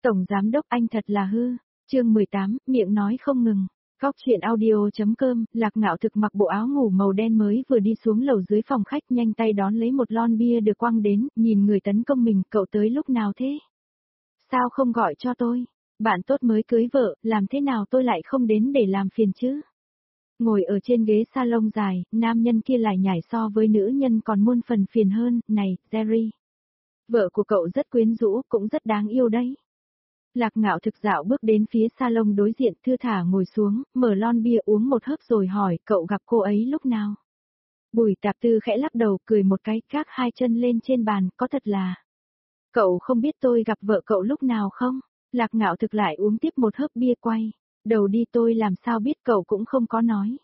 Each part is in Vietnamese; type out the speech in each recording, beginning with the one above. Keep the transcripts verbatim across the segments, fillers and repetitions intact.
Tổng giám đốc anh thật là hư. Chương mười tám, miệng nói không ngừng. Góc chuyện audio.com, Lạc Ngạo Thực mặc bộ áo ngủ màu đen mới vừa đi xuống lầu dưới phòng khách, nhanh tay đón lấy một lon bia được quăng đến, nhìn người tấn công mình, cậu tới lúc nào thế? Sao không gọi cho tôi? Bạn tốt mới cưới vợ, làm thế nào tôi lại không đến để làm phiền chứ? Ngồi ở trên ghế salon dài, nam nhân kia lại nhảy so với nữ nhân còn muôn phần phiền hơn. Này, Jerry. Vợ của cậu rất quyến rũ, cũng rất đáng yêu đấy. Lạc Ngạo Thực dạo bước đến phía salon đối diện, thưa thả ngồi xuống, mở lon bia uống một hớp rồi hỏi, cậu gặp cô ấy lúc nào? Bùi Tạp Tư khẽ lắc đầu, cười một cái, gác hai chân lên trên bàn, có thật là. Cậu không biết tôi gặp vợ cậu lúc nào không? Lạc Ngạo Thực lại uống tiếp một hớp bia quay. Đầu đi, tôi làm sao biết, cậu cũng không có nói.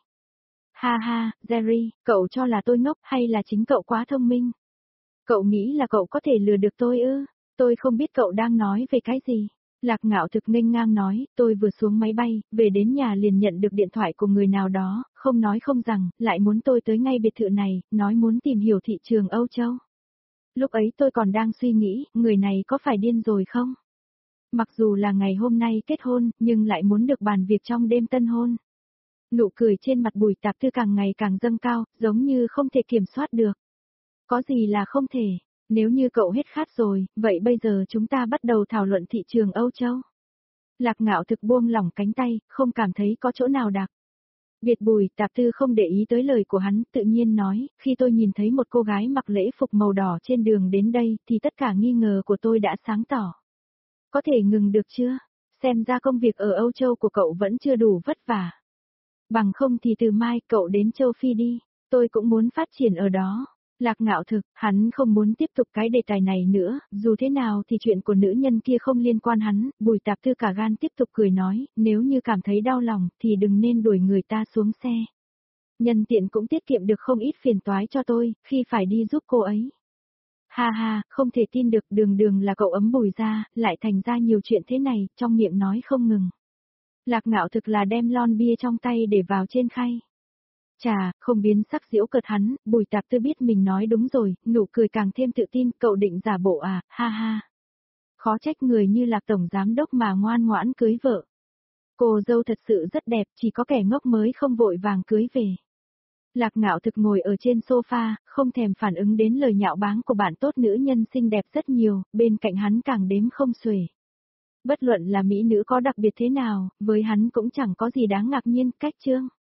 Ha ha, Jerry, cậu cho là tôi ngốc hay là chính cậu quá thông minh? Cậu nghĩ là cậu có thể lừa được tôi ư? Tôi không biết cậu đang nói về cái gì. Lạc Ngạo Thực nghênh ngang nói, tôi vừa xuống máy bay, về đến nhà liền nhận được điện thoại của người nào đó, không nói không rằng, lại muốn tôi tới ngay biệt thự này, nói muốn tìm hiểu thị trường Âu Châu. Lúc ấy tôi còn đang suy nghĩ, người này có phải điên rồi không? Mặc dù là ngày hôm nay kết hôn, nhưng lại muốn được bàn việc trong đêm tân hôn. Nụ cười trên mặt Bùi Tạp Tư càng ngày càng dâng cao, giống như không thể kiểm soát được. Có gì là không thể, nếu như cậu hết khát rồi, vậy bây giờ chúng ta bắt đầu thảo luận thị trường Âu Châu. Lạc Ngạo Thực buông lỏng cánh tay, không cảm thấy có chỗ nào đặc biệt. Bùi Tạp Tư không để ý tới lời của hắn, tự nhiên nói, khi tôi nhìn thấy một cô gái mặc lễ phục màu đỏ trên đường đến đây, thì tất cả nghi ngờ của tôi đã sáng tỏ. Có thể ngừng được chưa? Xem ra công việc ở Âu Châu của cậu vẫn chưa đủ vất vả. Bằng không thì từ mai cậu đến châu Phi đi, tôi cũng muốn phát triển ở đó. Lạc Ngạo Thực, hắn không muốn tiếp tục cái đề tài này nữa, dù thế nào thì chuyện của nữ nhân kia không liên quan hắn. Bùi Tạp Tư cả gan tiếp tục cười nói, nếu như cảm thấy đau lòng thì đừng nên đuổi người ta xuống xe. Nhân tiện cũng tiết kiệm được không ít phiền toái cho tôi, khi phải đi giúp cô ấy. Ha ha, không thể tin được, đường đường là cậu ấm Bùi ra, lại thành ra nhiều chuyện thế này, trong miệng nói không ngừng. Lạc Ngạo Thực là đem lon bia trong tay để vào trên khay. Chà, không biến sắc giễu cợt hắn, Bùi Tạp Tư biết mình nói đúng rồi, nụ cười càng thêm tự tin, cậu định giả bộ à, ha ha. Khó trách người như Lạc tổng giám đốc mà ngoan ngoãn cưới vợ. Cô dâu thật sự rất đẹp, chỉ có kẻ ngốc mới không vội vàng cưới về. Lạc Ngạo Thực ngồi ở trên sofa, không thèm phản ứng đến lời nhạo báng của bạn tốt, nữ nhân xinh đẹp rất nhiều, bên cạnh hắn càng đếm không xuể. Bất luận là mỹ nữ có đặc biệt thế nào, với hắn cũng chẳng có gì đáng ngạc nhiên, cách chương.